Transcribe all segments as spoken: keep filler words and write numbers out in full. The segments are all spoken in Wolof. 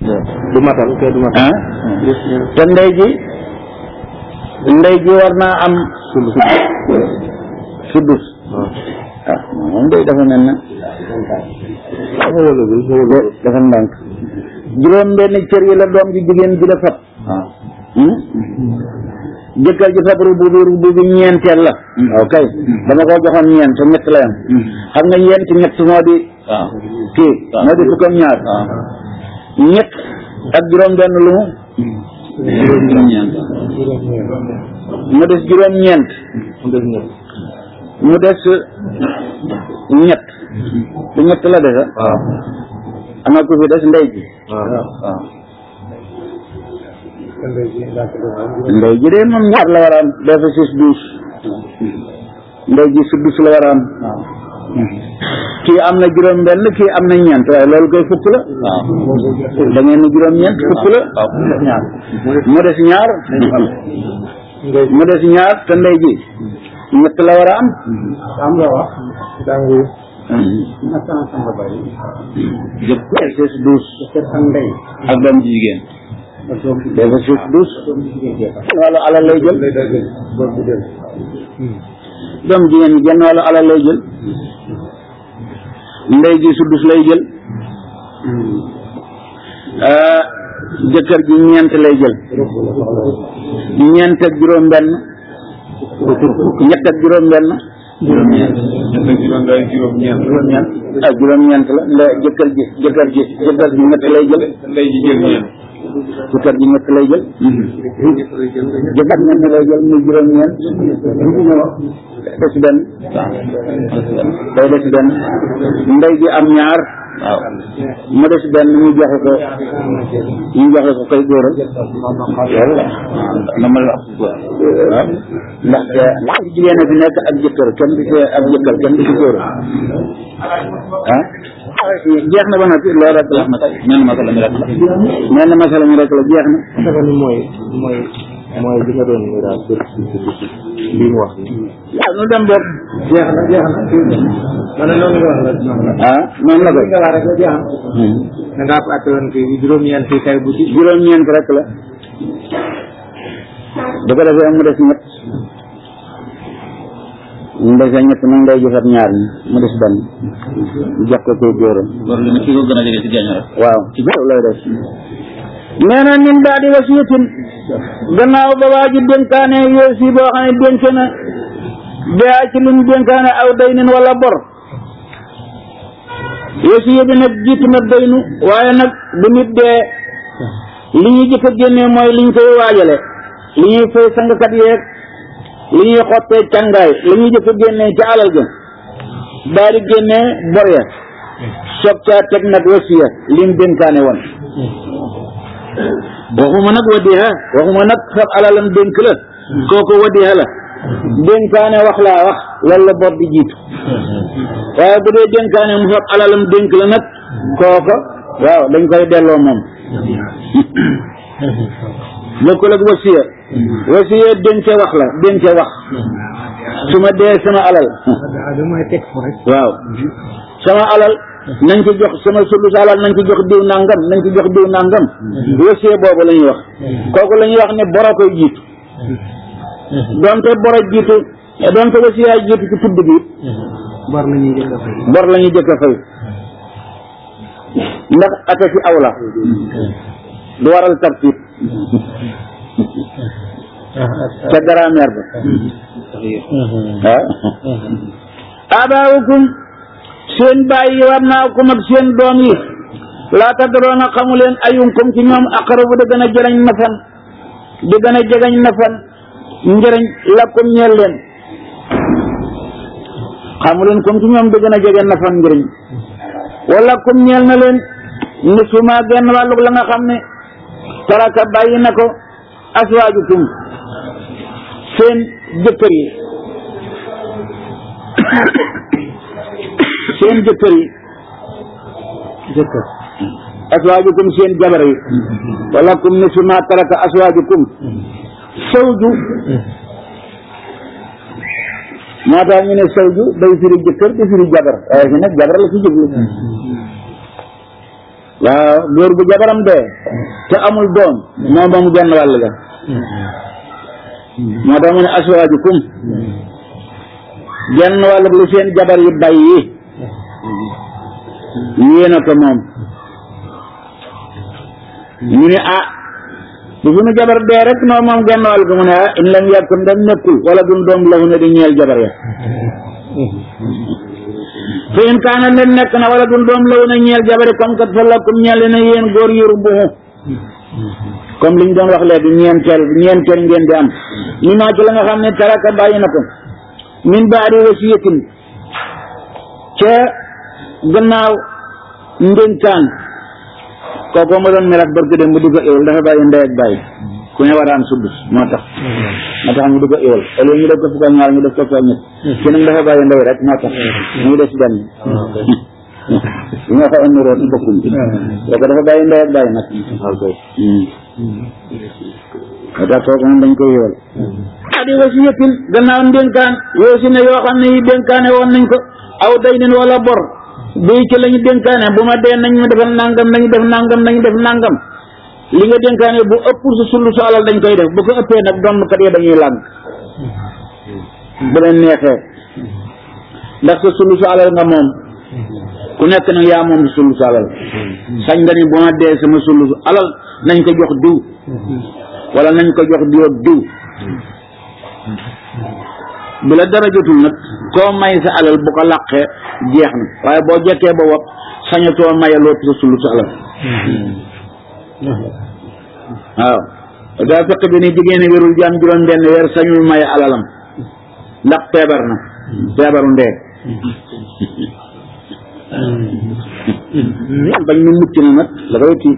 du matal kay du matal ah te ndey ji ndey ji war naa am sudus ah moom day dafa mel na dafa ndànk juróom benn cër yi la doom ji jigéen ji la fat jëkkër ji fab rubu bi rubu bi ñeenteel la ok dama ko joxoon ñeent te ñett la yam xam nga ñeent ñett moo di kii moo di fukk ak ñaar ñett ak juróom benn lu mu mu des juróom ñeent mu des ñett du ñett la desa am na ku fi des ndey ji ndey ji de moom ñaar la war a am dafa six douze ndey ji sudus la war a am kii am na juróom benn kii am na ñeent waaye loolu koy fukk la da ngeen ni juróom ñeent fukk la mu des ñaar mu des ñaar te ndey ji ñett la war a am am nga wax dangu jëpp six douze ak doom ji jigéen dafa six douze wala alal lay jël doom jigéen ñi genn wala alal lay jël ndey ji sudus lay jël jëkkër ji ñeent lay jël ñeent ak juróom benn ñett ak juróom benn juróom-ñeent juróom-ñeent juróom-ñeent ah juróom-ñeent la nda jëkkër ji jëkkër ji jëkkër ji ñett lay jël ndey ji jël ñeent jëkkër ji ñett lay jël jëkkër ñett lay jël muy juróom-ñeent des benn day des benn ndey ji am ñaar waaw mu des benn ñu joxe ko ñu joxe ko koy góoral loolu la na ma la waaw ndax ndax jigéen a fi nekk ak jëkkër kenn du ci ak jëkkër kenn du ci góoral ah jeex na ba noppi loolu rek la menn masala mi rek la mel na masala mi rek la jeex na dafa ni mooy mooy mooy li nga doon ñu daal li mu wax waaw nu dem boog jeex na jeex na ma ne noonu nga wax la ah noonu la ko nga wax rek la jeex na nga àtte woon kii juróom-ñeent fii kay bu ci juróom-ñeent rek la bu ko defee mu des ñett mu desee ñett nag ngay jëfat ñaar ñi mu des benn jox ko koy góoram góor gi nag ki ko gën a jege ci génn rek waaw ci góor lay def nee na min daal di wasiyatin gannaaw ba waa ji dénkaane yoosi boo xam ne dénk na baa ci lu mu dénkaane aw daynin wala bor wasiya bi nag jiitu na daynu waaye nag bu nit dee li ñuy jëkk a génnee mooy li ñu koy waajale li ñuy fay sangkat yeeg li ñuy xottee càngaay li ñuy jëkk a génnee ci alal ga daal di génnee bor ya soog caa teg nag wasiya li mu dénkaane woon waxuma nag wadiha waxuma nag sab alalam dénk la kooku wadiha la dénkaane wax laa wax loolu la bor di jiitu waaye bu dee dénkaane mu sab alalam dénk la nag kooka waaw dañ koy delloo moom bokkul ak wasiya wasiya dénke wax la dénke wax su ma dee sama alal waaw sama alal nañ ko jox sama sudus alal nañ ko jox diw nangam nañ ko jox diw nangam wasiya boobu la ñuy wax kooku la ñuy wax ne boro koy jiitu donte boro jiitu donte wasiya jiitu ci tudd bi bor la ñuy jëkk a fay bor la ñuy jëkk a fay ndax ate ci aw la du waral tartib ca grammaire ba waaw abaawukum seen baay yi war naa ko mag seen doom yi laa tadroona xamu leen ayunkum ci ñoom aqrabu di gën a jëriñ nafan di gën a jegañ nafan njëriñ lakum ñeel leen xamu leen comme ci ñoom di gën a jege nafan njëriñ wala kum ñeel na leen nisuma genn wàllug la nga xam ne taraka bàyyi na ko aswaajukum seen jëkkër yi seen jëkkër yi jëkkër aswaajukum seen jabar yi wala kum nisuma taraka aswaajukum sawju moo tax ñu ne sawju day firi jëkkër di firi jabar waaye fi nag jabar la ci jublu waaw góor bu jabaram dee te amul doom moo moom genn wàll ga moo tax mu ne aswaajukum genn wàll lu seen jabar yi bàyyi yéena ko moom ñu ne ah bu suñu jabar dee rek noo moom genn wàll ga mu ne ah in lam yakun dem nekkul wala dun doom lahu ne di ñeel jabar ya fa in kaana leen nekk na wala dun doom lahu ne ñeel jabar ya comme kat fa lakum ñeel na yéen góor yuru buxu comme liñ doon wax léegi ñeenteel ñeenteel ngeen di am li maa ci la nga xam ne taraka bàyyi na ko min baadi wasiyatin ca gannaaw ndénkaan kooku ma doon melaat barke dem bu dugg a éwal dafa bàyyi ndey ak bàyyi ku ne waraan sudd moo tax moo tax mu dugg a éwal ëllëg ñu def ko fukk ak ñaar ñu def ko fukk ak ñett ki nag dafa bàyyi ndey rek moo tax muy des benn ñoo fa ënniroon bokkuñ kooku dafa bàyyi ndey ak bàyyi nag moo tax kooku moom dañ koy éwal adi wasiyatin gannaaw ndénkaan yoo si ne yoo xam ne yi dénkaane woon nañ ko aw day nen wala bor bii ci lañu dénkaane bu ma dee nañ ma defal nangam nañu def nangam nañu def nangam li nga dénkaane bu ëpp sa sullu sa alal dañ koy def bu ko ëppee nag doomkat yi dañuy làgg bu leen neexee ndax sa sullu sa alal nga moom ku nekk nag yaa moom sa sullu sa alal sañ nga ni bu ma dee sama sullu sa alal nañ ko jox diw wala nañ ko jox diw ak diw bu la dara jotul nag koo may sa alal bu ko làqee jeex na waaye boo jekkee ba wopp sañatoo maye loolu sa sullu sa alal waaw daa fekk bi ni jigéen a wérul jaam juróom benn weer sañul maye alalam ndax feebar na feebaru ndee bañ mu mucc na nag la koy tiit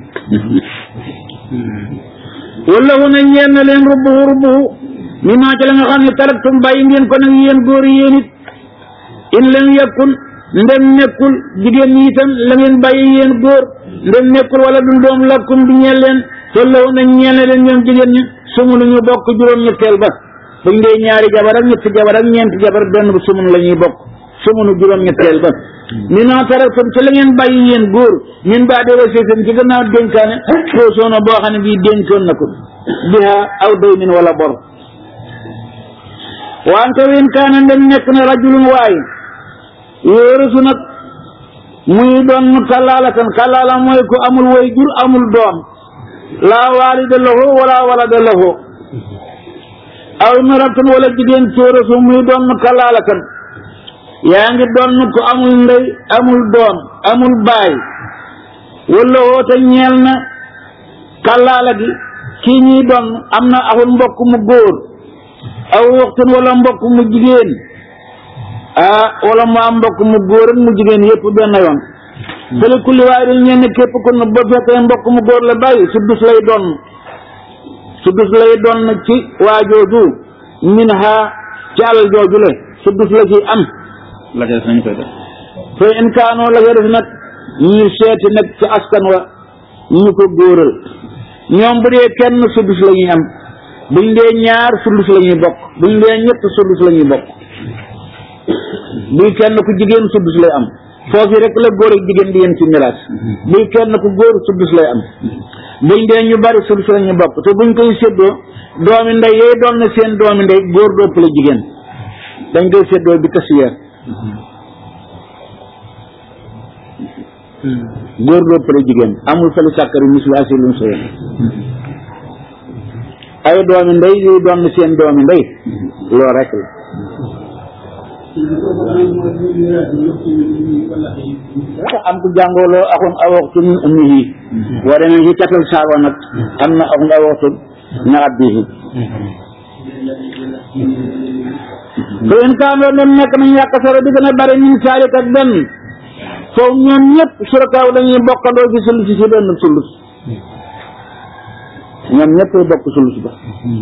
wala wu na ñeen na leen rubbuhu rubbuhu mi maa ci la nga xam ne taraktum bàyyi ngeen ko nag yéen góor yéen it in lam yakun ndem nekkul jigéen ñi itam la ngeen bàyyi yéen góor ndem nekkul wala du doom lakkum du ñeel leen wala wu na ñeen na leen ñoom jigéen ñi sumu lu ñu bokk juróom ñetteel ba buñ dee ñaari jabar ak ñetti jabar ak ñeenti jabar benn bu sumun la ñuy bokk sumunu juróom ñetteel ba mi maa taraktum ci la ngeen bàyyi yéen góor min baa de wasiyatin ci gannaaw dénkaane foosoona boo xam ne bii dénkoon na ko biha aw daynin wala bor wante wen kaana ndem nekk na rajulun waay yóorusu nag muy doon kallaalatan kallaala mooy ko amul way jur amul doom laa waalida lahu wala walada lahu aw imratun wala jigéen tóorusu muy doon kallaalatan yaa ngi doon ko amul ndey amul doom amul baay wala woote ñeel na kallaala gi kii ñuy doon am na axul mbokk mu góor aw waxtun wala mbokk mu jigéen ah wala mu am mbokk mu góor ak mu jigéen yëpp benn yoon fële kulli waaye dañ ñenn képp kon ba fekkee mbokk mu góor la bàyyi suddus lay doon suddus lay doon ci waa jooju min ha ci alal jooju le suddus la ci am la ca def nañu koy def fa in kaanoo la ca def nag ñu seeti nag ci askan wa ñu ko góoral ñoom bu dee kenn suddus la ñuy am buñ dee ñaar suddus la ñuy bokk buñ dee ñett suddus la ñuy bokk buy kenn ku jigéen suddus lay am foofu rek la góor ak jigéen di yéen ci miraas buy kenn ku góor suddus lay am buñ dee ñu bari suddus la ñuy bokk te buñ koy séddoo doomi ndey yooyu doon na seen doomi ndey góor dopp la jigéen dañ koy séddoo bi tasiya góor dopp la jigéen amul fali sàkkari mislu asilum soye ay doomi ndey yu doon na seen doomi ndey loolu rek la am ku jàngooloo axun awoxtu min ummihi boo demee ci catal saaba nag am na axun awoxtu na abbihi fa in kaanoo dem nekk nañ yàq sara di gën a bari min saalik ak benn foofu ñoom ñëpp surakaaw dañuy bokkandoo ci sulus si benn sulus ñoom ñëpp bokk sulus ba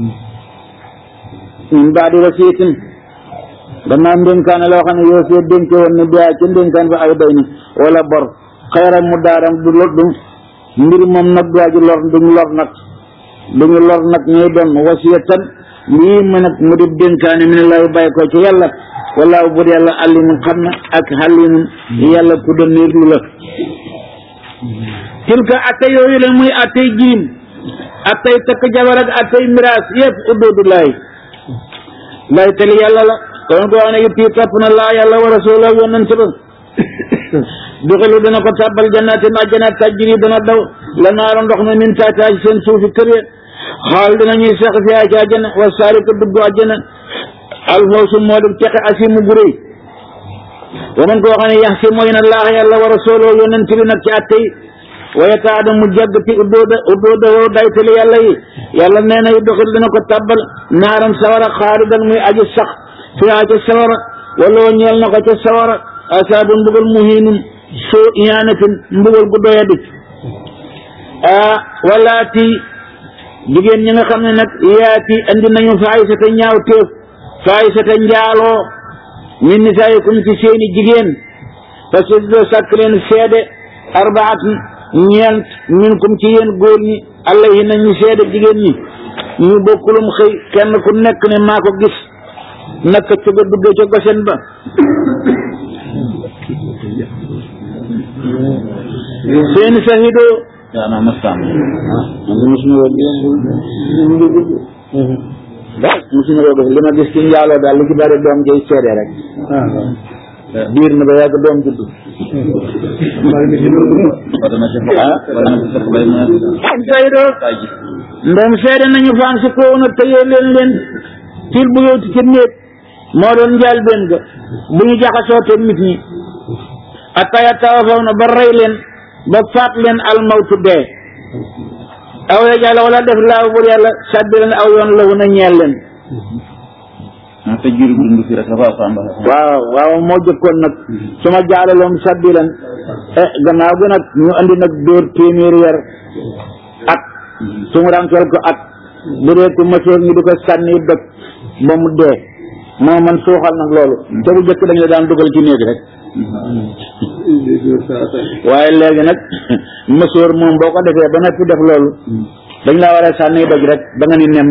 min baadi wasiyatin danaa ndénkaane loo xam ne yoo see dénke woon ne biyaa ca ndénkaan ba ay day ni wala bor xayram mu daaram du lor du mbir moom nag duwaa ji lor duñu lor nag duñu lor nag ñuy doon wasiyatan lii ma nag mu di dénkaane mi ne lay bàyyi ko ci yàlla wallaahu bu yàlla alimun xam na ak xalimun yàlla ku doon niir lu la tilka atte yooyu la muy attey jirim attey takk jabar ak attey miraas yëpp uddudullahi lay tali yàlla la kon ko wax ne it yi topp na laa yàlla wa rasula yonent ba duxilu dana ko tàbbal jannatin ajjana tajri dana daw la naara ndox mi min taataaj seen suufi kër ya xaal dinañuy sax fi ci ajjana wa saariku dugg ajjana alfawsu moo di texe asimu gu rëy wa man koo xam ne yax si mooy na laax yàlla wa rasula yonent bi nag ci atte yi wa yataada mu jàgg ci uddooda uddooda woo daytali yàlla yi yàlla nee na yu duxil dana ko tàbbal naaram sawara xaalidan muy aji sax fiyaa ca sawara wala wa ñeel na ko ca sawara asaabu mbugal muhiinum soo iyaanatin mbugal gu doya dik ah walaati jigéen ñi nga xam ne nag yaati andi nañu faayisata ñaaw téef faayisata njaaloo min nisaayikum ci seeni jigéen parce que doo sàkk leen seede arbaat ñeent minkum ci yéen góor ñi allahi na ñu seede jigéen ñi ñu bokkulum xëy kenn ku nekk ne maa ko gis naka ca ga duggee ca gosen ba seeni sahido yaana masam musuma daal musuma ko li ma gis ci njaaloo daal li ci bari doom jay seede rek biir na ba yàgg doom juddu sahido ndem seede nañu faan si ko na tëyee leen leen til bu yowti ci néeg moo doon njaal benn ga bu ñu jaxasoo te nit ñi ataya tawafaw na ba rey leen ba faat leen almawtu dee aw ya jàlla wala def laaw bur yàlla sàddi leen aw yoon lawu na ñeel leen te jur dund fi rek dafa samba waaw waaw moo jëkkoon nag su ma jaalaloom sàddi leen eh gannaaw gi nag ñu andi nag dóor téeméeri yar at su mu rànkeel ko at bu dee ko masoor ñu di ko sànni dëkk ba mu dee moo man suuxal nag loolu te bu jëkk dañu daan dugal ci néeg rek waaye léegi nag masoor moom boo ko defee ba noppi def loolu dañ laa war a sànni doj rek da nga ni nem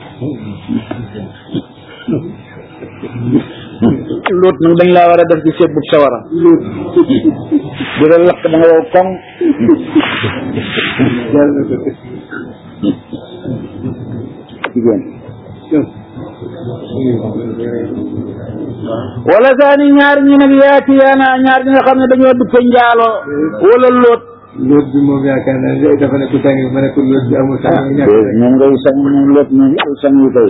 loot nag dañ laa war a def ci sebbub sawara di la lakk da nga wow koŋ jigéen wala saani ñaar ñi nag yaati yaana ñaar ñi nga xam ne dañoo duppe njaaloo wala loot loot bi moom yaakaar naa dafa ne ku sang ma ne ko loot bi amul sang moom ngay sang moom loot moom sang yi koy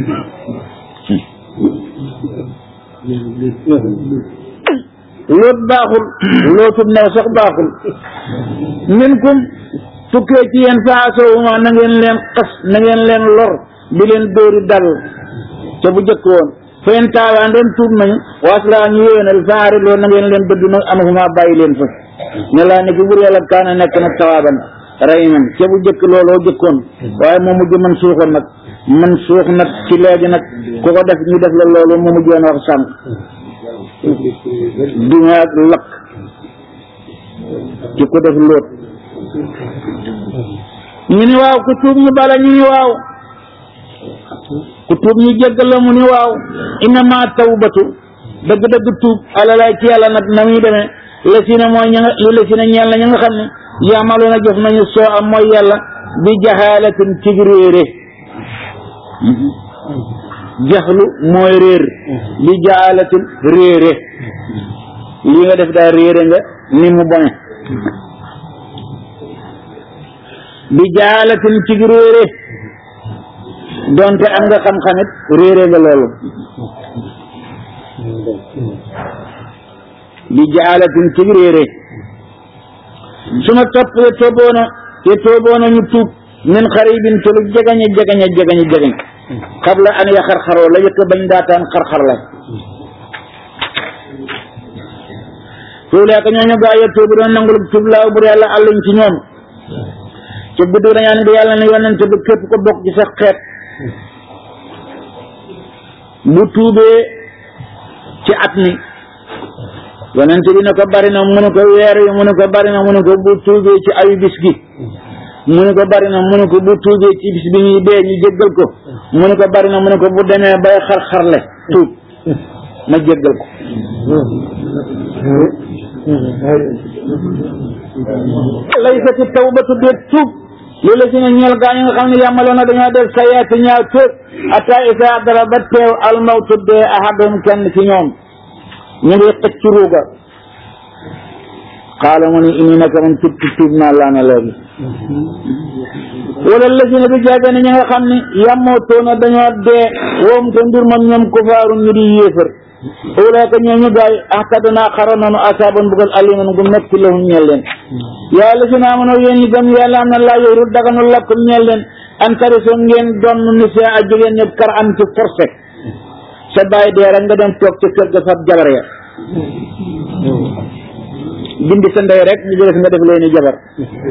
loot baaxul lootum new sax baaxul minkum tukkee ci yéen faasowuma na ngeen leen xas na ngeen leen lor di leen dóori dal te bu jëkk woon fayen taawaa ndem tuub nañu waaslaa ñu yéwénal faari loolu na ngeen leen dëdd nag amahuma bàyyi leen fa ne laa ne ki bur yàlla kaana nekk nag tawaaban rahiman te bu jëkk looloo jëkkoon waaye moo mujj man suuxoon nag man suux nag ci léegi nag ku ko def ñu def la loolu moo mujjoon wax sànq duma ak lakk ci ko def loot ñu ni waaw ku tuub ñu bala ñu ni waaw ku tuub ñu jéggal la mu ni waaw innama tawbatu dëgg-dëgg tuub alalay ci yàlla nag na muy demee la si ne mooy ña nga li la si ne ñeel na ña nga xam ne yaamaloon a jëf nañu soo am mooy yàlla bi jaxaalatin ci réere jaxlu mooy réer bi jaxaalatin réere li nga def daal réere nga ni mu bone bi jaxaalatin ci réere donte am nga xam-xamit réere nga loolu bi jaxaalatin ci réere su ma topp ye tooboona ye tooboona ñu tuub min xaribin te lu jegañe jegañe jegañe jegañ xabla an ya xarxaroo la yëkk bañ daataan xarxar la foofu leeka ñooñu gaa ye tuubu doon nangul tuub laaw bur yàlla àlluñ ci ñoom ci guddi dañaa ni di yàlla ne yonente bi képp ko bokk ci sa xeet bu tuubee ci at mi yonente bi ne ko bari na mu ne ko weer yi mu ne ko bari na mu ne ko bu tuubee ci ayu bis gi mu ne ko bari na mu ne ko bu tuubee ci bis bi ñuy dee ñu jéggal ko mu ne ko bari na mu ne ko bu demee bay xar-xarle tuub ma jéggal ko laysati tawbatu déet tuub li la si ne ñeel gaa ñi nga xam ne yàmmaloon na dañoo def sayaati ñaaw tëg ata isa dara ba teew almawtu dee ahadum kenn ci ñoom ñu ngi xëcc ci ruuga xaala mu ni ini naka man tub tuub naa laa na léegi wala la si ne bi jaage ne ñi nga xam ne yàmmootoona dañoo dee woom te mbir moom ñoom kufaaru ñu di yéefar ulaaka ñooñu gaay ahtadnaa xara nanu asaaban bugal aliman gu metti lahum ñeel leen yaa la si naa mënoo yéen ñi gëm yàlla am na laa yorul daganul lakkum ñeel leen an tariso ngeen doon nisaa a jigéen ñëpp kar am ci forcé sa bàyyi dee rek nga dem toog ca kër ga fab jabar ya dindi sa ndey rek ñu jëles nga def leen ni jabar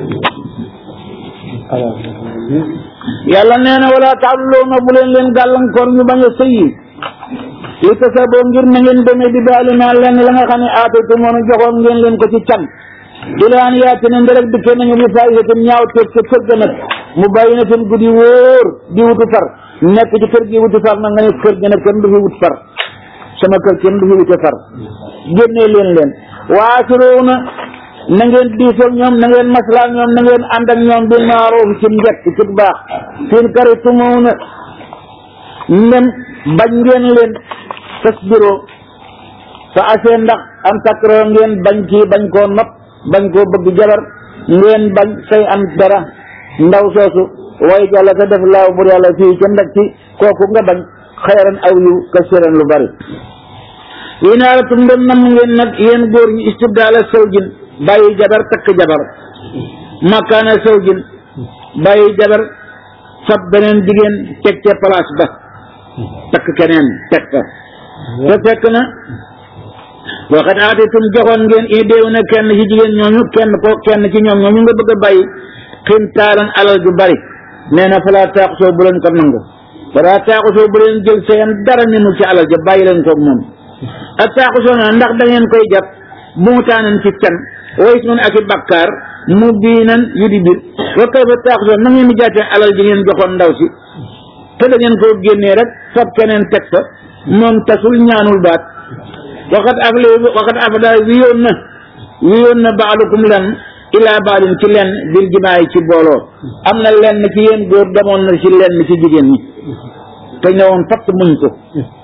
yàlla nee na wala taxluuna bu leen leen gàllankoor ñu bañ a sëyi li tasa boo ngir na ngeen demee di baali maa lenn la nga xam ne aatatu moonu joxoon ngeen leen ko ci can ilaan yaati ne nderek dikkee nañu bi faayisatin ñaaw teeg ca kër ga nag mu bàyyi na seen guddi wóor di wutu far nekk ci kër gi wutu far nag nga ne kër gi nag kenn du fi wut far sama kër kenn du fi wute far génnee leen leen waasiruuna na ngeen diisoog ñoom na ngeen maslaa ñoom na ngeen ànd ak ñoom bil maaruf ci njëkk ci baax seen karitumuuna nem bañ ngeen leen tasbiroo fa asee ndax am takroo ngeen bañ kii bañ koo nopp bañ koo bëgg jabar ngeen bañ say am dara ndaw soosu way jàlla te def laaw bur yàlla fii ca ndak ci kooku nga bañ xayran aw yu kasiran lu bari inaaratum ndem nam ngeen nag yéen góor ñi istibdaala sawjin bàyyi jabar takk jabar makaana sawjin bàyyi jabar fab beneen jigéen teg ca place ba takk keneen teg fa te fekk na waxat aatitum joxoon ngeen i déew na kenn ci jigéen ñooñu kenn ko kenn ci ñoom ñooñu nga bëgg a bàyyi xintaalan alal ju bari nee na falaa taaxusoo bu leen ko nangu falaa taaxusoo bu leen jël seen dara minu ci alal ja bàyyi leen koog moom ak taaxusoo na ndax da ngeen koy jàpp bu mu taanan ci can wayis mun ak i bakkaar mu biinan yu di bir wa kay fa taaxusoo na ngeen di jàppee alal ji ngeen joxoon ndaw si te da ngeen koo génnee rek fab keneen teg fa moom tasul ñaanul baat waxat af l waxat afda wiyoon na wiyoon na baalukum lan ilaa baalin ci lenn bil jimaay ci booloo am na lenn ci yéen góor demoon na ci lenn ci jigéen ñi te ñëwoon fatt muñ ko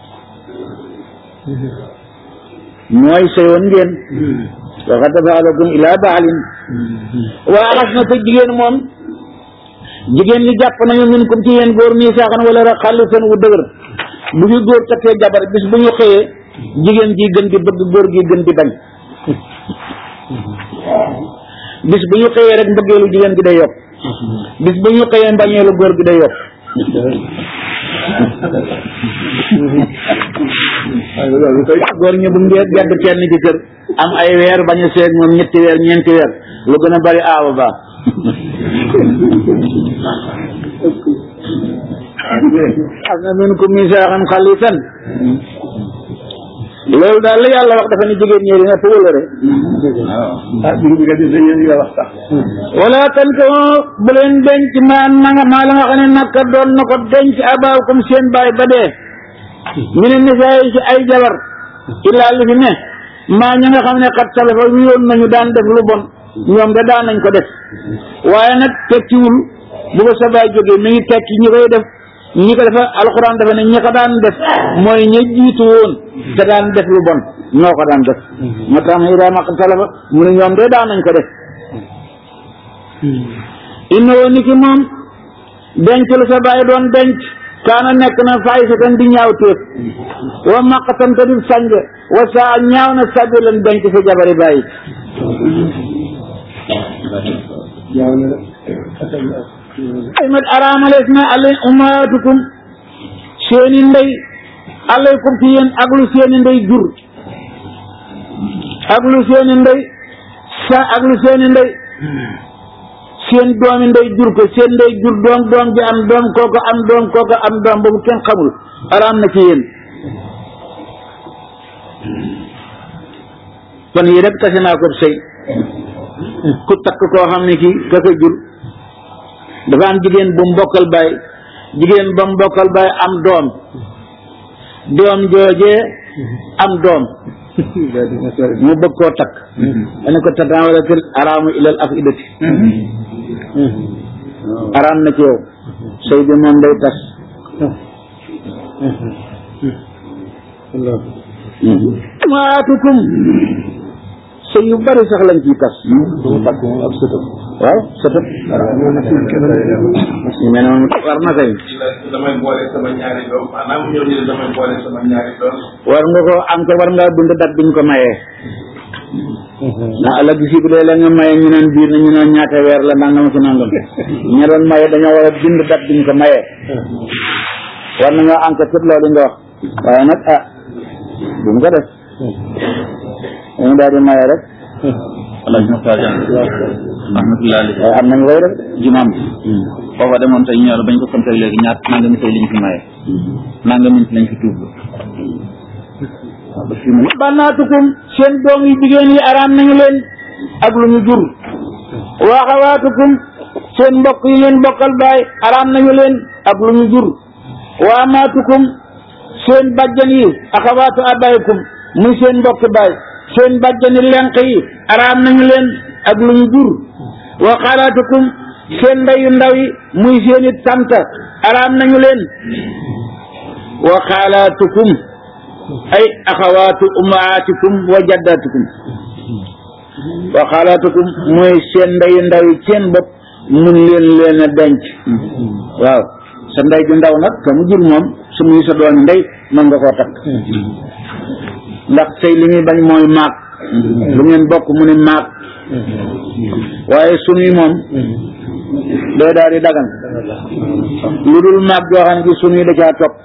mooy sëyoon ngeen waxat baalukum ilaa baalin waa axas na te jigéen moom jigéen ñi jàpp nañu min kum ci yéen góor mii saaxan wala rek xàlli seen wu dëgër bu ñu góor takkee jabar bis bu ñu xëyee jigéen ji gën di bëgg góor gi gën di bañ bis bu ñu xëyee rek mbëggeelu jigéen gi day yokk bis bu ñu xëyee mbañeelu góor gi day yokk góor ñi bu ngeen gedd kenn ci kër am ay weer bañ a seeg moom ñetti weer ñeenti weer lu gën a bari aawa baax am na min ko misaaxan xalisan loolu daal la yàlla wax dafa ni jigéen ñi dina fa wëlëre wala tan ko bu leen denc maa nanga maa la nga xam ne naka doon na ko denc abaaw comme seen baay ba dee ñu ne nisaa yi ci ay jabar illaa li fi ne maa ñi nga xam ne xat salafa wi yoon nañu daan def lu bon ñoom de daan nañ ko def waaye nag tekkiwul bu ko sa baay jógee mi ngi tekki ñi koy def ñi ko defa alxuraan dafa ne ñi ko daan def mooy ñi jiitu woon te daan def lu bon ñoo ko daan def moo tax ma idaa maq salafa mu ne ñoom de daan nañ ko def inna woo ni ki moom denc lu sa baay doon denc kaana nekk na faay sa tan di ñaaw téef wa maqatan te di sànj wa saa ñaaw na sàbbi leen denc sa jabari bàyyi ay mat araamalees na alay umaatukum seeni ndey alaykum ci yéen ak lu seeni ndey jur ak lu seeni ndey sa ak lu seeni ndey seen doomi ndey jur ko seen ndey jur doom doom ji am doom kooko am doom kooko am doom boobu kenn xamul araam na ci yéen kon yi rek tase naa ko sëy ku takk koo xam ne kii ka ko jur dafa am jigéen bu mbokkal baay jigéen ba mbokkal baay am doom doom joojee am doom mu bëgg koo takk dana ko tadaawalatil araamu ilal afidati araam na ci yow sëy bi moom day tas maatukum sëy yu bari sax lañ ciy tas mu takk moom ab sëtëb waaw sëtëb ñu mel noonu war na kay damay boole sama ñaari doom maanaam ñëw ñu damay boole sama ñaari doom war nga ko am ko war ngaa bind dat biñ ko mayee ndax ëllëg si bu dee la nga maye ñu naan biir na ñu naan ñaata weer la nangam ci nangam ña doon maye dañoo war a bind dat biñ ko mayee war nañoo enquête képp loolu nga wax waaye nag ah bu mu ko def dañu daal di maye rek wala ñu fa jàng rahmatullah alayhi waaye am nañu koy def jumaam foofa demoon tey ñëw bañ ko compté léegi ñaat nanga mi tey liñ fi maye nanga mi lañ fi tuub banaatukum seen doom yi jigéen yi araam nañu leen ak lu ñu jur wa axawaatukum seen mbokk yi ngeen bokkal baay araam nañu leen ak lu ñu jur wa amaatukum seen bàjjan yi axawaatu abaykum muy seen mbokki baay seen bàjjani lenq yi araam nañu leen ak lu ñu jur wa xaalaatukum seen ndeyu ndaw yi muy seeni tanta araam nañu leen wa xaalaatukum ay axawaatu ummaatikum wa jaddaatikum wa xaalaatukum mooy seen ndeyu ndaw yi seen bopp mun leen leen a denc waaw sa ndey ju ndaw nag ka mu jur moom su muy sa doon ndey mën nga koo takk ndax tey li muy bañ mooy maag lu ngeen bokk mu ne maag waaye sunuy moom day daal di dagan lu dul maag joo xam ne sunuy da caa topp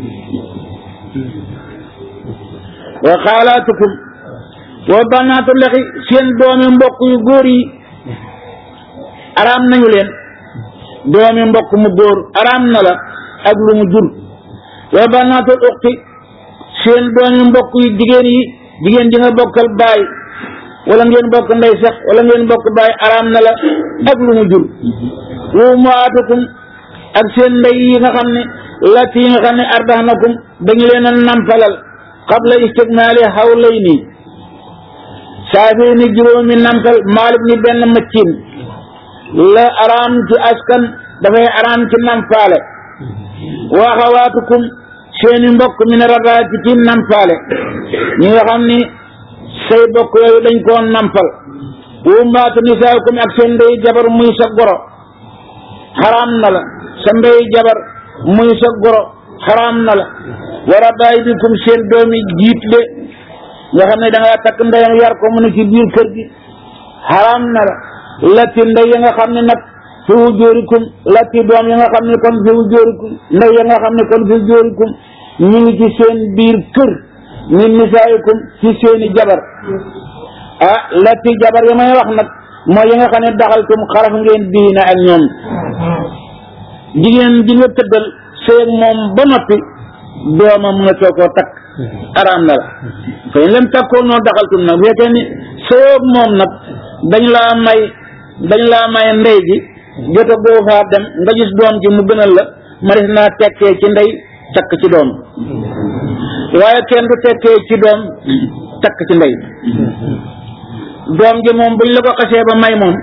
wa xaalaatukum wa banaatu lexi seen doomi mbokk yu góor yi araam nañu leen doomi mbokk mu góor araam na la ak lu mu jur wa banaatu uxti seen doomi mbokk yu jigéen yi jigéen ji nga bokkal baay wala ngeen bokk ndey sax wala ngeen bokk baay araam na la ak lu mu jur wa ummaatukum ak seen ndey yi nga xam ne lati yi nga xam ne ardaxnakum dañu leen a nampalal qabla istigmaali hawlayni saa fi ni juróomi nampal maalib ni benn maccin la araam ci askan dafay araam ci nampaale wa axawaatukum seeni mbokk mi ne radaati ci nampaale ñi nga xam ni say bokk yooyu dañ koo nampal wa ummaatu nisaakum ak seen ndey jabar muy sa goro xaraam na la sa ndey jabar muy sa goro xaraam na la wa rabaa'ibikum seen doomi jiit le nga xam ne da ngaa takk ndeyam yar ko mu ne ci biir kër gi xaraam na la latti ndey ya nga xam ne nag fi wujuurikum latti doom ya nga xam ne kon fi wujuurikum ndey ya nga xam ne kon fi wujuurikum ñu ngi ci seen biir kër min nisaa'ikum ci seeni jabar ah latti jabar ya may wax nag mooy ya nga xam ne daxaltum xaraf ngeen diina ak ñoom jigéen ji nga tëddal seeg moom ba noppi doomam nga soo koo takk araam na la fay leen takkoo noo daxaltum nag bu fekkee ni seeg moom nag dañ laa may dañ laa may ndey ji jota boo faa dem nga gis doom ji mu gënal la ma des naa tekkee ci ndey takk ci doom waaye kenn du tekkee ci doom takk ci ndey doom ji moom buñ la ko xasee ba may moom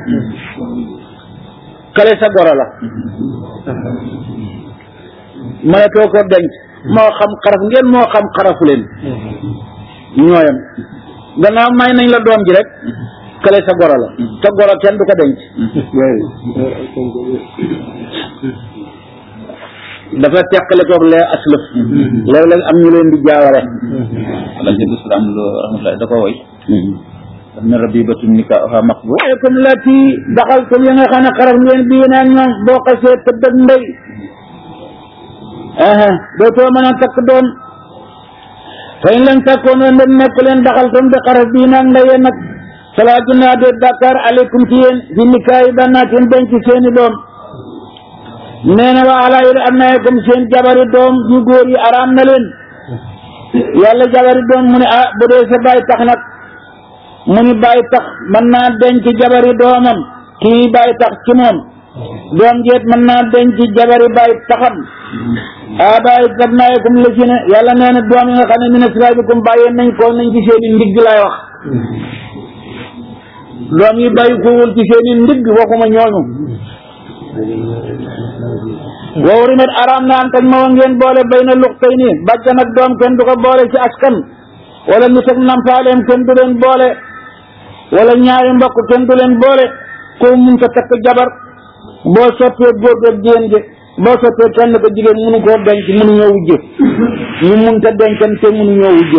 kale sa goro la mënatoo ko denc moo xam xaraf ngeen moo xam xarafu leen ñooyam gannaaw may nañ la doom ji rek kale sa goro la sa goro kenn du ko denc dafa teqale koog lee aslëf léeg-léeg am ñu leen di jaawale wala ci islam lo rahmatullah da ko woy daf ne rabibatun nikaaha maqbul comme lati daxaltum ya nga xam ne xaraf ngeen bii naag ñoom boo xasee tëdd ak ndey aha dootoo mën a takk doom fa in lam takkoon ndem nekk leen daxaltum de xaraf bii naag ndeyee nag falaa junaaha de bàkkaar aleykum ci yéen fi nikaahi banaatin denc seeni doom nee na wa alaa abnaa'ikum seen jabari doom yu góor yi araam na leen yàlla jabari doom mu ne ah bu dee sa baay tax nag mu ni baay tax mën naa denc jabari doomam kii baay tax ci moom doom jeet mën naa denc jabari baay taxam abaay abnaa'ikum la ci ne yàlla nee na doom yi nga xam ne min aslaabikum bàyyee nañ ko nañ ci seeni ndigg laay wax doom yi bàyyi ko wul ci seeni ndigg waxuma ñooñu wa hurimat araam na an kañ ma wa ngeen boole bayna luxtayni bàjjan ak doom kenn du ko boole ci askan wala nit ak nampaaleem kenn du leen boole wala ñaari mbokk kenn du leen boole ko mun ko takk jabar boo sottee góor ak jigéen gi boo sottee kenn ko jigéen mënu koo denc mënu ñoo wujje ñu mun ta dencante mënu ñoo wujje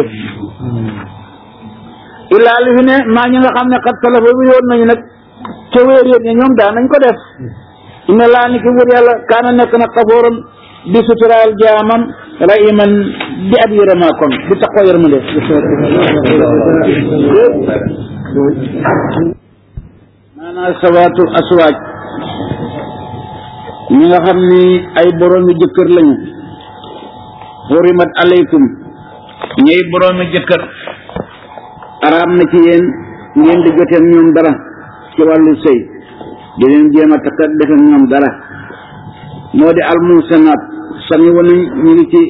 illaa li fi ne maa ñi nga xam ne xat salafa bi yoon nañu nag ca wéer yéen ñi ñoom daa nañ ko def inna laa ni ki wër yàlla kaana nekk na xafooran di suturaal jaamam rahiman di ab yërëmaa kon di taxoo yërmande maanaam sawaatu aswaaj ñi nga xam ni ay boroomi jëkkër lañu hurimat alaykum ñey boroomi jëkkër araam na ci yéen ngeen di joteem ñoom dara ci wàllu sëy di leen jéem a takkat defem ñoom dara moo di almuhsanaat sami wu nañ ñu ngi ci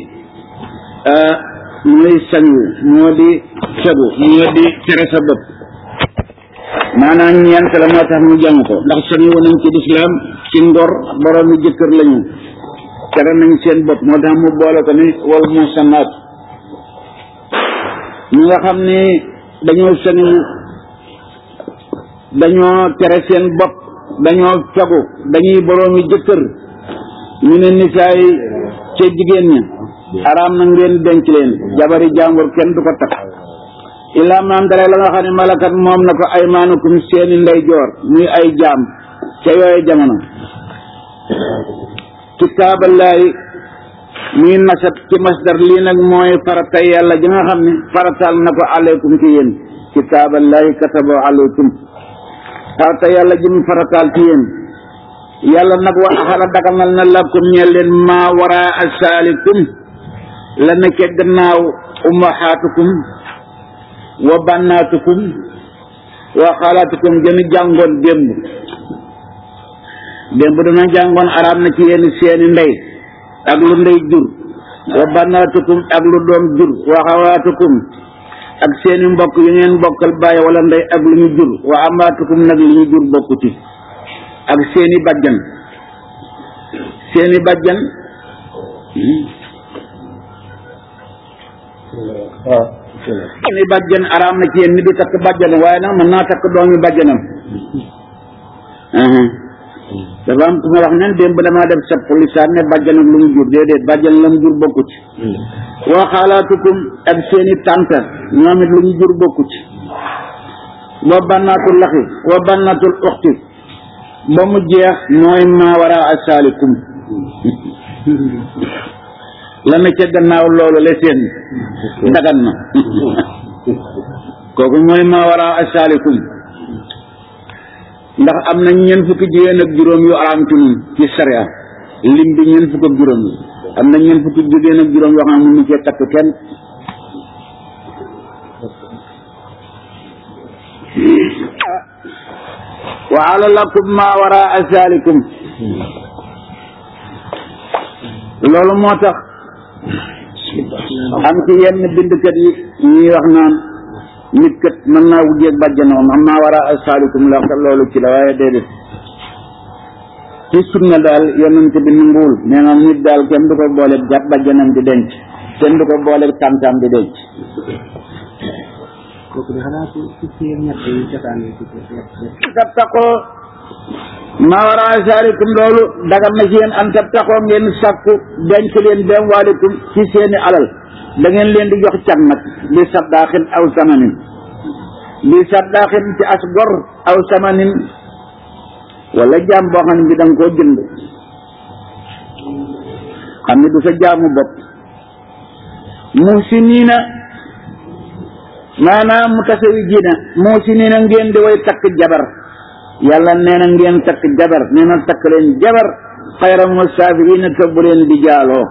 mooy sañu moo di fegu moo di tere sa bopp maanaam ñeent la moo tax mu jàng ko ndax sami wu nañ ci lislaam ci ngor borom mi jëkkër lañu tere nañ seen bopp moo tax mu boole ko ni wal muhsanaat ñi nga xam ni dañoo saniwu dañoo tere seen bopp dañoo fegu dañuy boroomi jëkkër ñu ne nisaay ca jigéen ña araam na ngeen denc leen jabari jàmbur kenn du ko takk illaa man dara la nga xam ne malakat moom na ko aymaanukum seeni ndeyjoor muy ay jaam ca yooye jamono kitaaballaahi muy nasab ci masdar lii nag mooy farata yàlla ji nga xam ne farataal na ko aleykum ci yéen kitaaballaahi kataba aleykum farata yàlla ji mu farataal ci yéen yàlla nag wa axala daganal na lakum ñeel leen maa waraa asaalikum la nekk gannaaw ummahaatukum wa bannaatukum wa xaalaatukum jëmi jàngoon démb démb dana jàngoon araam na ci yéen seeni ndey ak lu ndey jur wa bannaatukum ak lu doom jur wa xawaatukum ak seeni mbokk yu ngeen bokkal bàyyi wala ndey ak lu ñu jur wa amaatukum nag li ñu jur bokku ci ak seeni bàjjan seeni bàjjan seeni bàjjan araam na ci yéen ni di takk bàjjanam waaye nag mën naa takk doomi bàjjanam dafa am ku ma wax nen démb damaa def sab lisaan ne bàjjan ak lu mu jur déedéet bàjjan la mu jur bokku ci wa xaalaatukum ak seeni tànta ñoom it lu ñu jur bokku ci wa bannaatul laxi wa bannaatul uxti ba mu jeex mooy maa wara asaalikum la na ca gannaaw loolu la seen dagan na kooku mooy maa wara asaalikum ndax am na ñeent fukki jigéen ak juróom yu araam ci ñun ci sariya lim bi ñeent fukk ak juróom yi am na ñeent fukki jigéen ak juróom yoo xam ne mu cee takk kenn wa ala lakum ma wara asalikum loolu moo tax am ci yenn bindkat yi ñuy wax naan nit kat mën naa wujjeeg bàjjanoom am maa wara asalikum la wax loolu ci la waaye déedéet ci sunna daal yonent bi nanguwul nee na nit daal kenn du ko boole jàpp bàjjanam di denc kenn du ko boole tàntam di denc tab taxoo maa wara asalikum loolu dagal na ci yéen an tab taxoo ngeen sàkku denc leen dem waalikum ci seeni alal da ngeen leen di jox can nag li saddaaxin aw samanin li saddaaxin ci as gor aw samanin wala jaam boo xam ne bi da nga koo jënd xam ne du sa jaamu bopp muhsiniina maanaam mutasawijiina muhsiniina ngeen di way takk jabar yàlla nee na ngeen takk jabar nee na takk leen jabar xayra musaafihiina te bu leen di jaaloo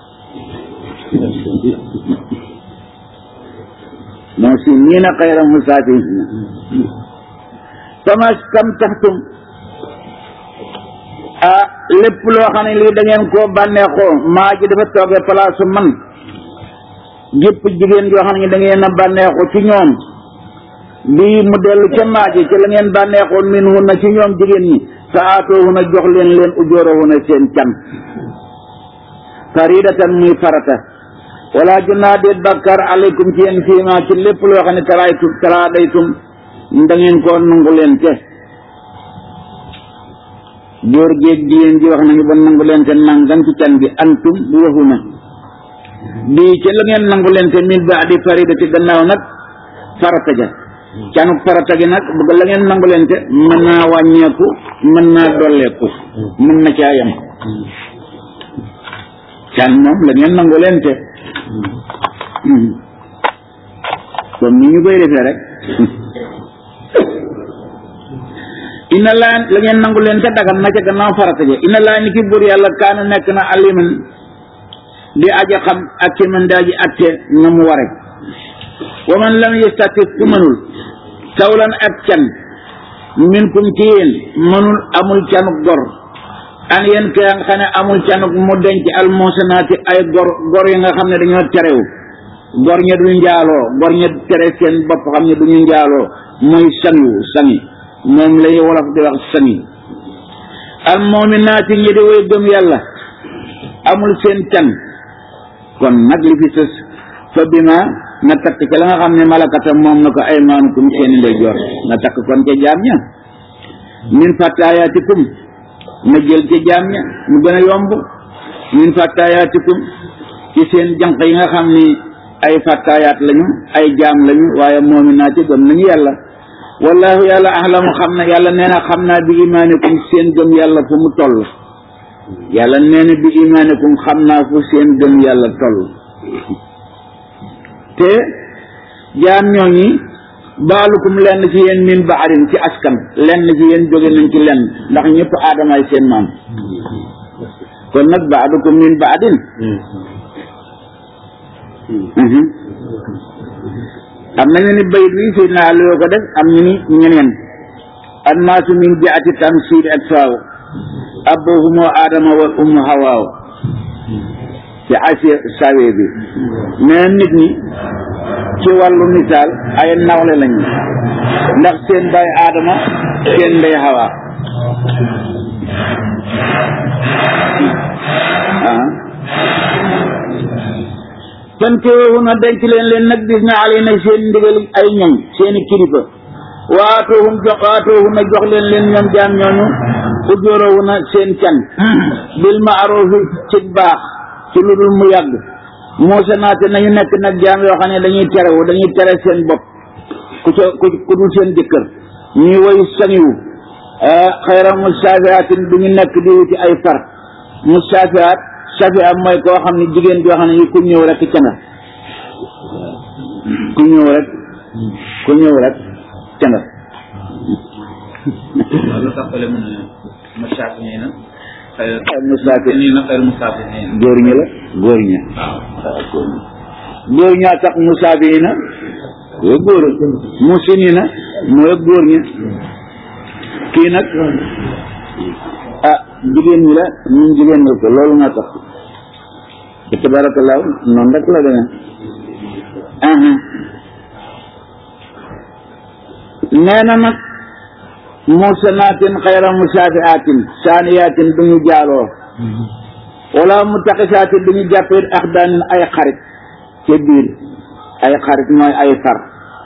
muhsiniina xayra musaafihiina fama stamtaxtum ah lépp loo xam ne lii da ngeen koo bànneexoo maa ji dafa toogee place man gépp jigéen yoo xam ne da ngeen a bànneexoo ci ñoom lii mu dellu ca maa ji ci la ngeen bànneexoon min hu na ci ñoom jigéen ñi sa aatoohu na jox leen leen ujóorahu na seen can faridatan muy farata wala junaa déet bàkkaar aleykum ci yéen fii ma ci lépp loo xam ne taraaytum taraadaytum da ngeen koo nangu leen te góor géeg jigéen ji wax nañu ba nangu leen te nangam ci can bi antum bu waxu na bii ci la ngeen nangu leen te min baadi faridati gannaaw nag farata ja canuk farata gi nag bëgg la ngeen nangu leen te mën naa wàññeeku mën naa dolleeku mën na caa yem can moom la ngeen nangu leen te comme ni ñu koy defee rek inna laa la ngeen nangu leen te dagan na ca gannaaw farata ja inna laa ni ki buur yàlla kaana nekk na aliman di aja xam ak ci man daa ji atte na mu ware wa man lam yastatif ku mënul tawlan ak can minkum ci yéen mënul amul canuk gor an yéen ka nga xam ne amul canuk mu denc almosanaati ay gor gor yi nga xam ne dañoo terew gor ña du njaaloo gor ña tere seen bopp xam ne du ñu njaaloo mooy sangu sangi moom lay wolof di wax sangi almominaati ñi di way gëm yàlla amul seen can kon nag li fi sës fa bima na takk ca la nga xam ne malakatam moom na ko ay maanukum seeni ndeyjoor na takk kon ca jaam ña min fàttaayaatikum na jël ca jaam ña mu gën a yomb min fàttaayaatikum ci seen jànq yi nga xam ni ay fàttaayaat lañu ay jaam lañu waaye moominaati gëm nañu yàlla wallahu yàlla ahlamu xam na yàlla nee na xam naa bi imaanikum seen gëm yàlla fu mu toll yàlla nee na bi imaanikum xam naa fu seen gëm yàlla toll te jaam ñooñi baalukum lenn ci yéen min baarin ci askan lenn ci yéen jóge nañ ci lenn ndax ñëpp aadamaay seen maam kon nag baadukum min baadin am nañu ni bayit wi si naa loo ko def am ñu ni ñeneen annaasu min jaati tamsiid ak faaw abuhumu aadama wa ummu hawaaw ci asi sawe bi mais nit ñi ci wàllu misaal ay nawle lañu ndax seen baay aadama seen ndey hawa ah fanteewu na denc leen leen nag gis na ali na seen ndigal ay ñoñ seeni kilifa waatoohum jox waatoohu na jox leen leen ñoom jaam ñooñu ujóorawu na seen can bil maarufi ci baax ci lu dul mu yàgg moosa naate nañu nekk nag jaam yoo xam ne dañuy terewu dañuy tere seen bopp ku ca ku ku dul seen jëkkër ñuy woy sañiwu xayra musaafiatin du ñu nekk di wuti ay far musaafiat safia mooy koo xam ne jigéen joo xam ne yi ku ñëw rek ca nga ku ñëw rek ku ñëw rek ca nga lu taxale mu ne musaafi nee na xëy musaafi nii na xëy musaafi nee na góor ñi la góor ña góor ñaa tax musaafi yi na mooy góor musin yi na mooy góor ña kii nag ah jigéen ñi la ñun jigéen ñi ko loolu nga tax te tabarakallah noonu rek la demee nee na nag musanaatin xayra musaafiaatin saaniyaatin duñu jaaloo wala mutaxisaatin duñu jàppee axdaanin ay xarit ca biir ay xarit mooy ay far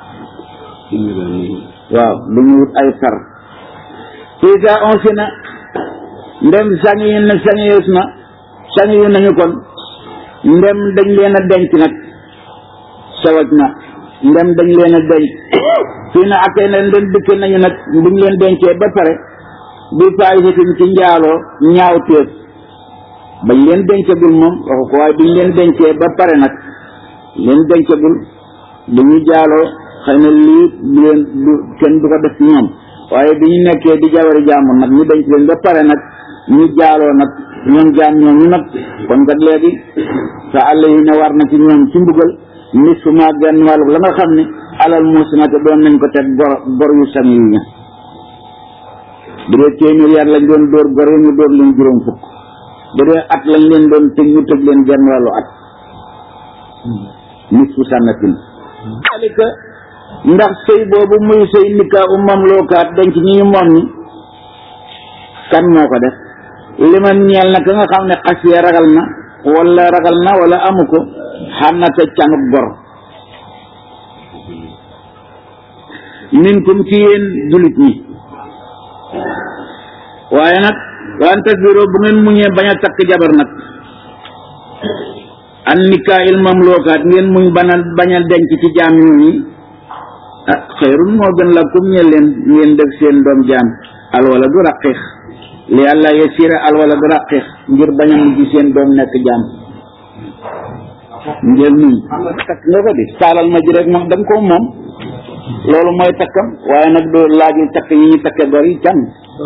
waaw duñu wut ay far fisa onsi na ndem sañi yi na sañi yus na sañi yu nañu kon ndem dañ leen a denc nag sawaj na ndem dañ leen a denc fii na akkay na ndem dëkke nañu nag buñ leen dencee ba pare bi faayisatin ci njaaloo ñaaw téef bañ leen dencagul moom waxu ko waaye buñ leen dencee ba pare nag leen dencagul dañu jaaloo xëy na lii du leen du kenn du ko def ci ñoom waaye bi ñu nekkee di jabari jàmbur nag ñu denc leen ba pare nag ñu jaaloo nag ñoom jaam ñoom ñu nag kon kat léegi sa àll yi ne war na ci ñoom ci mbugal nisfu ma genn wàllu la nga xam ne alal musinate doon nañ ko teg gor gor yu sang yi ña bu dee téeméer yar lañ doon dóor gore ñu dóor leen juróom fukk bu dee at lañ leen doon tëj ñu tëj leen genn wàllu at nisfu sanatin alika ndax sëy boobu muy sëy nikaa u mamlookaat denc ñi ñu moom ñi kan moo ko def li man ñeel na ka nga xam ne xas ya ragal na wala ragal na wala amu ko xam na te canuk gor minkum ci yéen julit ñi waaye nag waan tasbiroo bu ngeen muñee bañ a takk jabar nag an nikaa il mamlookaat ngeen muñ bana bañ a denc ci jaam ñi ah xayrun moo gën la kum ñe leen ngeen def seen doom jaam alwala du raqiix li yàlla yasira alwala du raqiix ngir bañ a mujj seen doom nekk jaam ngeen muñ takk nga ko di saalal ma ji rek moom da nga ko moom loolu mooy takkam waaye nag doo laajul takk yi ñu takke gor yi can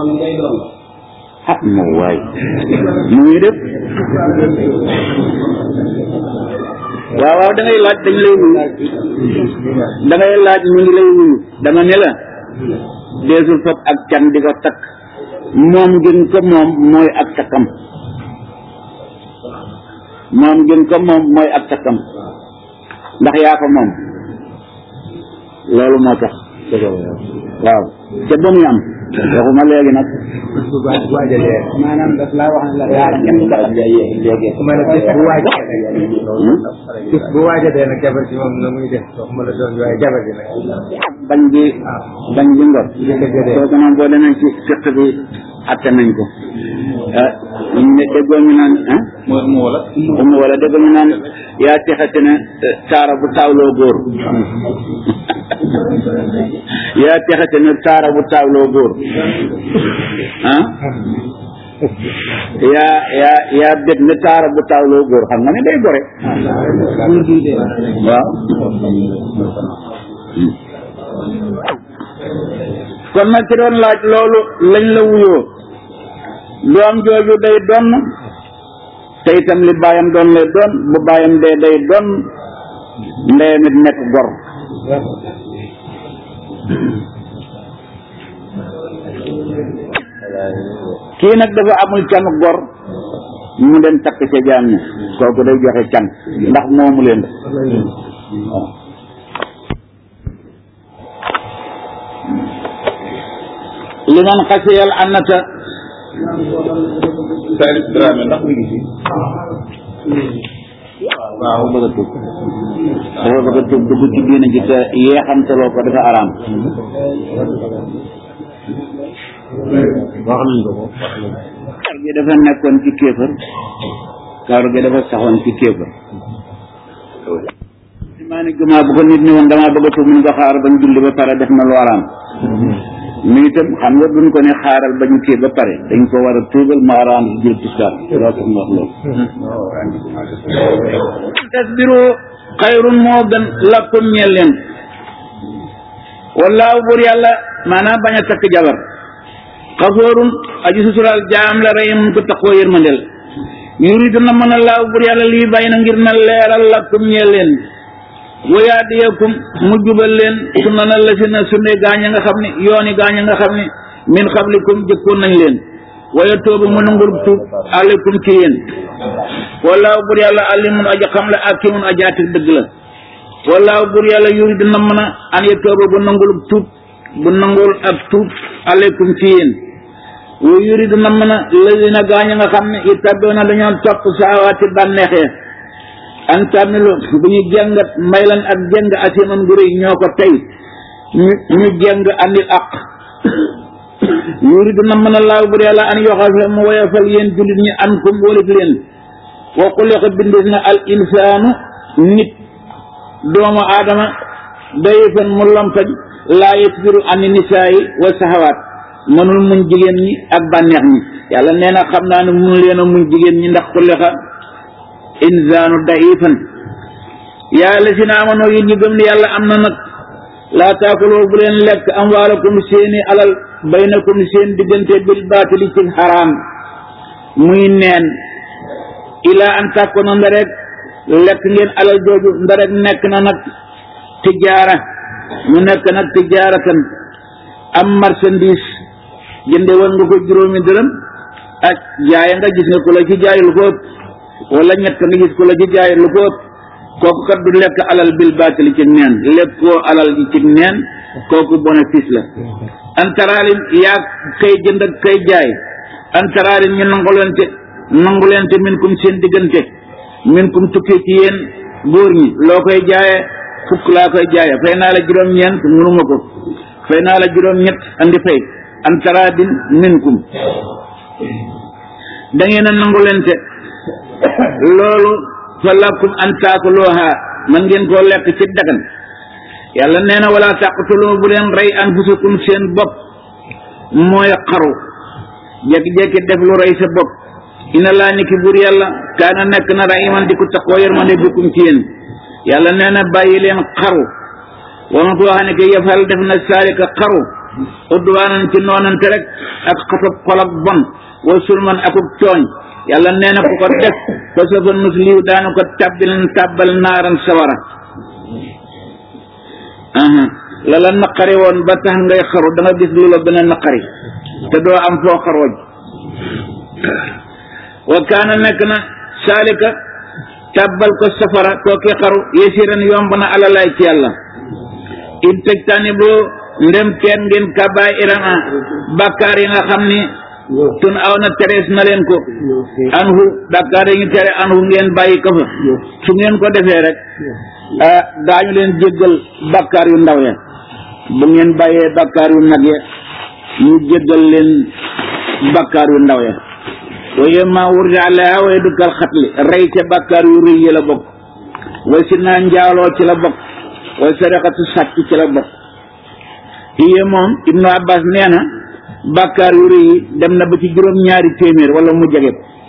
ah moo waay mu ngi def waaw waaw da ngay laaj dañ lay wuyu da ngay laaj mu ngi lay wuyu dama ne la deesul fop ak can di ko takk moom gën ko moom mooy ak takkam moom gën ko moom mooy ak takkam ndax yaa ko moom loolu moo tax waaw te ba muy am waxuma léegi nag maanaam daf laa wax ne la yaara kenn du tax léegi su ma ne bis bu waaj bis bu waajatee nag jabar ji moom na muy def waxuma la doon waaye jabar ji nag bañ bi bañ bi ngor soo ko noonu boo demee ci fiq bi atte nañ ko ne déggoo ñu naan ah mu wala umu wala déggoo ñu naan yaa texate ne taara bu taawloo góor yaa texate ne taara bu taawloo góor ah yaa yaa yaa bét ne taara bu taawloo góor xam nga ne day gore waaw kon nag ci doon laaj loolu lañ la wuyoo doom jooju day donn te itam li baayam doon lay doon bu baayam dee day doon ndeyam it nekk gor kii nag dafa amul canu gor mu dem takk ca jaam ñi kooku day joxe can ndax moomu leen waaw li man xasiyal annata Salif Dramé ndax mi ngi fi waaw bëgg a tuub dafa bëgg a tuub dugg ci diina ji te yeexamtaloo ko dafa araam wax nañ ko ko kawar gi dafa nekkoon ci kéefër kawar gi dafa saxoon ci kéefër maa ni jumaa bu ko nit ni woon damaa bëgg a tuub mun ko xaar bañ julli ba pare def na lu araam mi itam xam nga duñ ko ne xaaral ba ñu kii ba pare dañ ko war a tuubal ma araam si jël tisbaar loo tax mu wax loolu tasbiru xayrun moo gën lakum ñeel leen wallaahu buur yàlla maanaam bañ a takk jabar xafoorun aji susural jaam la rey mun ko taxoo yërmandel yuridu na mën a laaw buur yàlla lii bàyyi na ngir na leeral lakum ñeel leen wayaadiyakum mu jubal leen sunana la si na sunne gaañ a nga xam ne yooni gaañ a nga xam ne min xablikum jëkkoon nañ leen waya tooba mu nangul tuub aleykum ci yéen wallaahu bur yàlla alimun aja xam la akimun ajaatik dëgg la wallaahu bur yàlla yuridu na mën a an ya tooba bu nangul tuub bu nangul ak tuub aleykum ci yéen wa yuridu na mën a lazina gaañ a nga xam ne ittabiuna dañoo topp saawaati bànneexee an tamilu bu ñu jàngat maylan ak jàng asiman gu rëy ñoo ko tey ñu ñu jàng andil aq yuridu na mën a laaw bu yàlla an yoxafe mu woyofal yéen jullit ñi an kum wóolif leen wa xuliqa bindees na al insaanu nit doomu aadama dayifan mu lompañ laa yasbiru an nisaayi wa sahawaat mënul muñ jigéen ñi ak bànneex ñi yàlla nee na xam naa ne mënu leen a muñ jigéen ñi ndax xuliqa insaanu daifan yaa la si na amanoo yéen ñu gëm ne yàlla am na nag laa taakuloo bu leen lekk amwaalakum seeni alal baynakum seen diggante bil baatili ci xaraam muy neen ilaa an tàkkoona nda rek lekk ngeen alal jooju nda rek nekk na nag tijaara mu nekk nag tijaaratan am marchandise jënde woon nga ko juróomi dërëm ak jaay nga gis nga ku la ci jaay lu ko ëpp wala ñett nga gis ku la ci jaay lu ko ëpp kooku kat du lekk alal bil baatili ci neen lekkoo alal ji ci neen kooku bénéfice la antaraalin yaa kay jënd ak kay jaay antaraalin ñu nanguleente nanguleente min kum seen diggante min kum tukkee ci yéen góor ñi loo koy jaaye fukk laa koy jaaye fay naa la juróom-ñeent mënuma ko fay naa la juróom-ñett andi fay antaraadin min kum da ngeen a nanguleente loolu fa lakum an taakulooha man ngeen koo lekk ci dagan yàlla nee na wala taqtulu bu leen rey anfusakum seen bopp mooy xaru jekki-jekki def lu rey sa bopp ina laa ni ki buur yàlla kaana nekk na rahiman di ko taxoo yërmande bikum ci yéen yàlla nee na bàyyi leen xaru wama ko wax ne ke yafal def na saalika xaru udwaanan ci noonante rek ak xatab xol ak bon wa sulman akuk tooñ yàlla nee na ku ko def fa safa nusliw daanu ko tàbbil tàbbal naaran sawara la la naqari woon ba tax ngay xaru da nga gis lu la gën a naqari te doo am foo xaroo ji wa kaana nekk na saalika tàbbal ko safara kooki xaru yesiran yomb na alalay ci yàlla in tegtaani boo ndem teen ngeen kabaay iran a bàkkaar yi nga xam ni tun aw na terees na leen ko anhu bàkkaar yi ngi tere anhu ngeen bàyyi ko fa su ngeen ko defee rek ah daañu leen jéggal bàkkaar yu ndaw ya bu ngeen bàyyee bàkkaar yu nag ya ñu jéggal leen bàkkaar yu ndaw ya waaye maa wurdi alayha waaye dukkal xatli rey ca bàkkaar yu rëy yi la bokk way si naa njaaloo ci la bokk way sariqatu sàcc ci la bokk hiye moom Ibnu Abbas nee na bàkkaar yu rëy yi dem na ba ci juróom ñaari téeméer wala mu jege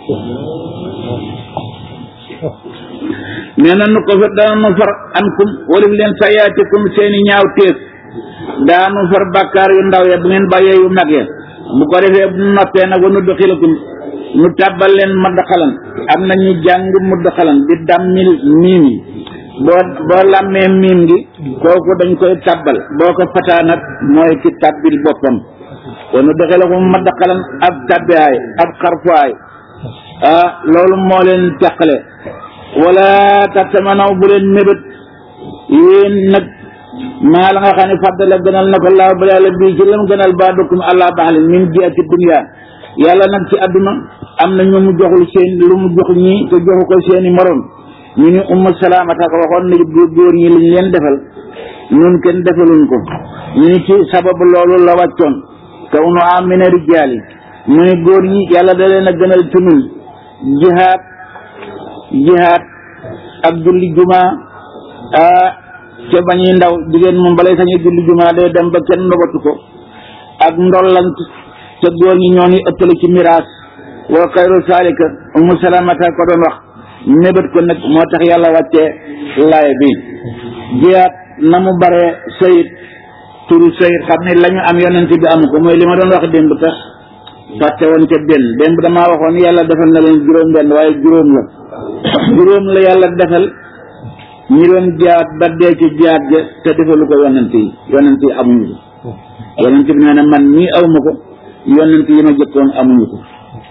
nee na nu ko fa daanu far ankum walif leen sayaatikum seeni ñaaw téef daanu far bàkkaar yu ndaw ya bu ngeen bàyyee yu mag ya bu ko defee bu noppee nag wa nu doxilakum nu tàbbal leen madd xalan am na ñu jàng mudd xalan di dammil miim yi boo boo làmmee miim gi kooku dañ koy tàbbal boo ko fataa nag mooy ci tàbbil boppam wa nu doxilakum madd xalan ab tàbbiwaay ab xarfuwaay ah loolu moo leen teqale wala tattamanaw bu leen mébét yéen nag maa la nga xam ne fàddala gënal na ko laaw ba yàlla bii ci lam gënal baadukum àlla baxalin min jiati dunya yàlla nag ci àdduna am na ñu mu joxul seen lu mu jox ñii te joxu ko seeni morom ñu ni ummu salaamata ko waxoon na góor ñi liñ leen defal ñun kenn defaluñ ko ñu ni ci sababu loolu la wàccoon kaw nu am mina rijaali mu ni góor ñi yàlla da leen a gënal ci ñun jihaad jihaad ak julli juma ah ca bañuy ndaw jigéen moom balay sañu julli juma day dem ba kenn ndogatu ko ak ndollant ca góor ñi ñoo ni ëppale ci miraas wa xayru saalika ummu salamata ko doon wax mébét ko nag moo tax yàlla wàccee laay bi jihaad na mu bare sayid turu sayid xam ne la ñu am yonent bi amu ko mooy li ma doon wax démb tax fàtte woon ca benn démb damaa waxoon yàlla defal na leen juróom benn waaye juróom la juróom la yàlla defal ñi doon jihaad ba dee ci jihaad ja te defalu ko yonent yi yonent yi amuñu ko yonent bi nee na man ñii awma ko yonent yi ma jëkkoon amuñu ko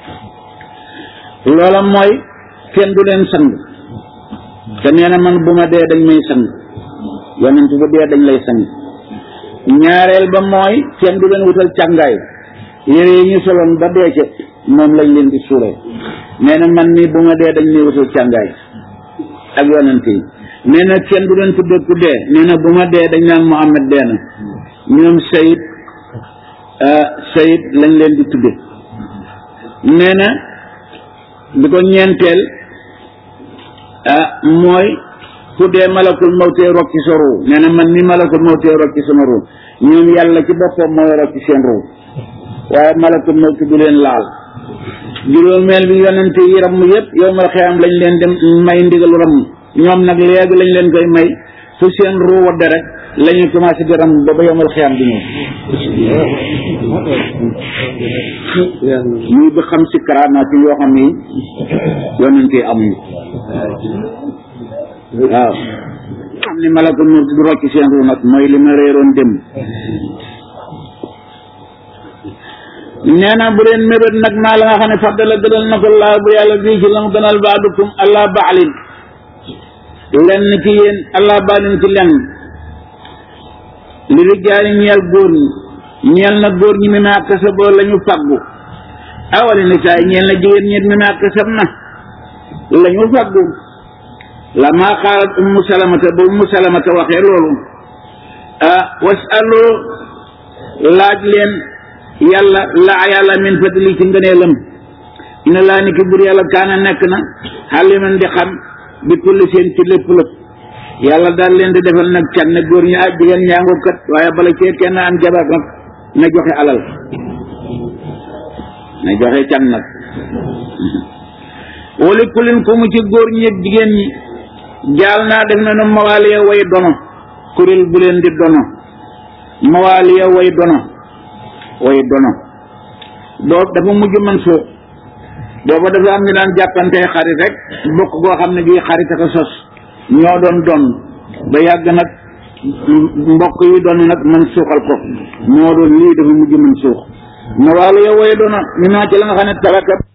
loola mooy kenn du leen sang te nee na man bu ma dee dañ may sang yonent bu dee dañ lay sang ñaareel ba mooy kenn du leen wutal càngaay yére yi ñu soloon ba dee ca moom lañ leen di suuree nee na man nii bu ma dee dañ may wutal càngaay ak yonent yi nee na kenn du leen tudde ku dee nee na bu ma dee dañ naan Muhammad dee na ñoom sayid sayid lañ leen di tudde nee na di ko ñeenteel ah mooy ku dee malakul mawtee rokki sa ruu nee na man ni malakul mawtee rokki sama ruu ñoom yàlla ci boppam mooy rokki seen ruu waaye malakul mawti du leen laal juróomeel bi yonente yi ramm yëpp yow mal xiyaam lañ leen dem may ndigalu ramm ñoom nag léegi lañ leen koy may fu seen ruu wadde rek la ñuy commencé di ramm ba ba yow mal xiyaam di ñëw ñuy ba xam si karaamaat yi yoo xam ni yonente yi amuñu waaw xam ni malakul mawti du rocci seen ruu nag mooy li ma réeroon dem nee na bu leen mébét nag maa la nga xam ne faddala gënal na ko laa bu yàlla bii ci la mu gënal baadukum allah baalin lenn ci yéen allah baalin ci lenn li rijaali ñeel góor ñi ñeel na góor ñi mi maa kasaboo la ñu faggu awali nisaa ñeel na jigéen ñi mi maa kasab na la ñu faggu la maa xaalat ummu salamata ba ummu salamata waxee loolu ah wasalu laaj leen yàlla laa yàlla min fadli ci ngëneelam ina laa ni ki bur yàlla kaana nekk na xaliman di xam bi kulli seen ci lépp lépp yàlla daal leen di defal nag can ne góor ñi ah jigéen ñaango kat waaye bala cee kenn am jabar nag na joxe alal na joxe can nag wali kulin ku mu ci góor ñi ak jigéen ñi jaal naa def na nu mawaaliya way dono kuréel bu leen di dono mawaaliya way dono way dono boobu dafa mujj man soo booba dafa am ñu daan jàppante xarit rek bokk goo xam ne bii xarit ak a sos ñoo doon doon ba yàgg nag mbokk yi doon nag man suuxal ko moo doon lii dafa mujj man suux mawaaliya way dono mi naa ci la nga xam ne taraka